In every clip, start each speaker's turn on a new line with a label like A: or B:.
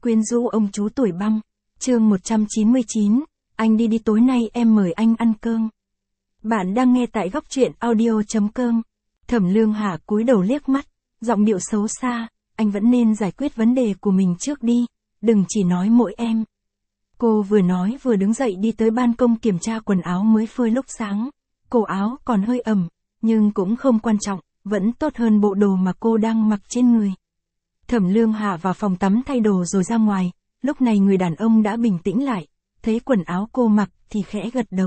A: Quyến rũ ông chú tuổi băng. Chương 199, anh đi tối nay em mời anh ăn cơm. Bạn đang nghe tại góc truyện audio.com. Thẩm Lương Hạ cúi đầu liếc mắt, giọng điệu xấu xa, anh vẫn nên giải quyết vấn đề của mình trước đi, đừng chỉ nói mỗi em. Cô vừa nói vừa đứng dậy đi tới ban công kiểm tra quần áo mới phơi lúc sáng. Cổ áo còn hơi ẩm, nhưng cũng không quan trọng, vẫn tốt hơn bộ đồ mà cô đang mặc trên người. Thẩm Lương Hạ vào phòng tắm thay đồ rồi ra ngoài, lúc này người đàn ông đã bình tĩnh lại, thấy quần áo cô mặc thì khẽ gật đầu.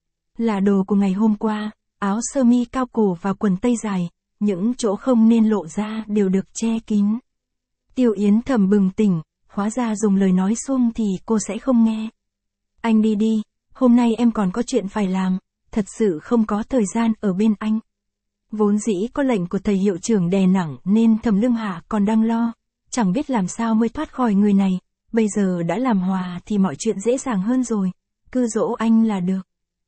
A: Là đồ của ngày hôm qua, áo sơ mi cao cổ và quần tây dài, những chỗ không nên lộ ra đều được che kín. Tiêu Yến Thẩm bừng tỉnh, hóa ra dùng lời nói xuông thì cô sẽ không nghe. Anh đi đi, hôm nay em còn có chuyện phải làm, thật sự không có thời gian ở bên anh. Vốn dĩ có lệnh của thầy hiệu trưởng đè nặng nên Thẩm Lương Hạ còn đang lo, chẳng biết làm sao mới thoát khỏi người này, bây giờ đã làm hòa thì mọi chuyện dễ dàng hơn rồi, cứ dỗ anh là được.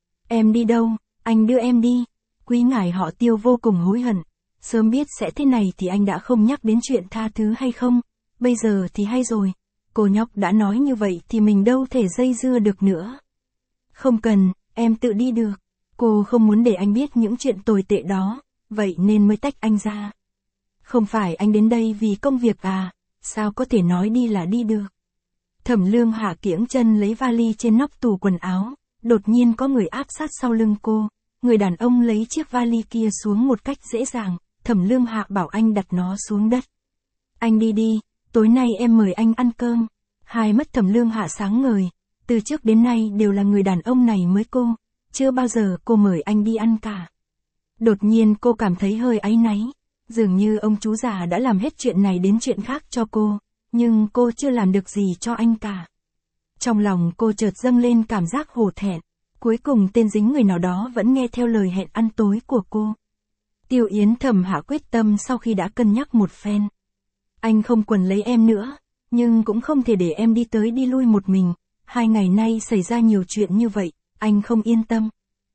A: Em đi đâu, anh đưa em đi. Quý ngài họ Tiêu vô cùng hối hận, sớm biết sẽ thế này thì anh đã không nhắc đến chuyện tha thứ hay không, bây giờ thì hay rồi, cô nhóc đã nói như vậy thì mình đâu thể dây dưa được nữa. Không cần, em tự đi được, cô không muốn để anh biết những chuyện tồi tệ đó, vậy nên mới tách anh ra. Không phải anh đến đây vì công việc à, sao có thể nói đi là đi được. Thẩm Lương Hạ kiễng chân lấy vali trên nóc tủ quần áo, đột nhiên có người áp sát sau lưng cô, người đàn ông lấy chiếc vali kia xuống một cách dễ dàng, Thẩm Lương Hạ bảo anh đặt nó xuống đất. Anh đi đi, tối nay em mời anh ăn cơm. Hai mắt Thẩm Lương Hạ sáng ngời, từ trước đến nay đều là người đàn ông này mới cô, chưa bao giờ cô mời anh đi ăn cả. Đột nhiên cô cảm thấy hơi áy náy, dường như ông chú già đã làm hết chuyện này đến chuyện khác cho cô, nhưng cô chưa làm được gì cho anh cả. Trong lòng cô chợt dâng lên cảm giác hổ thẹn, cuối cùng tên dính người nào đó vẫn nghe theo lời hẹn ăn tối của cô. Tiêu Yến Thẩm hạ quyết tâm sau khi đã cân nhắc một phen. Anh không quần lấy em nữa, nhưng cũng không thể để em đi tới đi lui một mình, 2 ngày nay xảy ra nhiều chuyện như vậy, anh không yên tâm.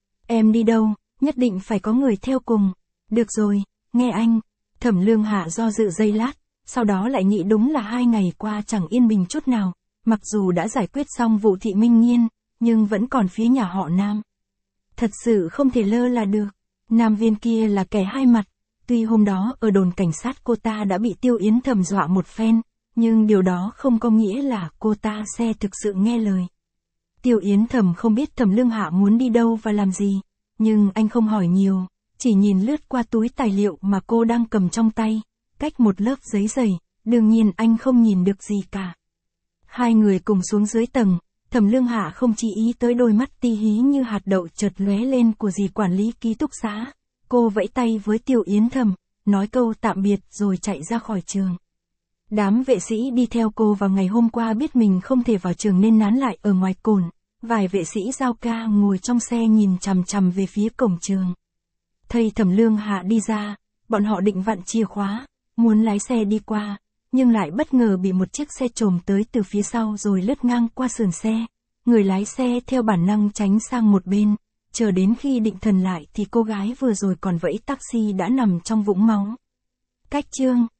A: Em đi đâu, nhất định phải có người theo cùng. Được rồi, nghe anh. Thẩm Lương Hạ do dự giây lát, sau đó lại nghĩ đúng là 2 ngày qua chẳng yên bình chút nào, mặc dù đã giải quyết xong vụ Thị Minh Nghiên, nhưng vẫn còn phía nhà họ Nam. Thật sự không thể lơ là được, Nam Viên kia là kẻ hai mặt, tuy hôm đó ở đồn cảnh sát cô ta đã bị Tiêu Yến Thẩm dọa một phen, nhưng điều đó không có nghĩa là cô ta sẽ thực sự nghe lời. Tiêu Yến Thẩm không biết Thẩm Lương Hạ muốn đi đâu và làm gì, nhưng anh không hỏi nhiều, chỉ nhìn lướt qua túi tài liệu mà cô đang cầm trong tay, cách một lớp giấy dày, đương nhiên anh không nhìn được gì cả. Hai người cùng xuống dưới tầng, Thẩm Lương Hạ không chú ý tới đôi mắt ti hí như hạt đậu chợt lóe lên của dì quản lý ký túc xá. Cô vẫy tay với Tiêu Yến Thẩm, nói câu tạm biệt rồi chạy ra khỏi trường. Đám vệ sĩ đi theo cô vào ngày hôm qua biết mình không thể vào trường nên nán lại ở ngoài cồn. Vài vệ sĩ giao ca ngồi trong xe nhìn chằm chằm về phía cổng trường. Thấy Thẩm Lương Hạ đi ra, bọn họ định vặn chìa khóa, muốn lái xe đi qua, nhưng lại bất ngờ bị một chiếc xe trồm tới từ phía sau rồi lướt ngang qua sườn xe. Người lái xe theo bản năng tránh sang một bên, chờ đến khi định thần lại thì cô gái vừa rồi còn vẫy taxi đã nằm trong vũng máu. Cách chương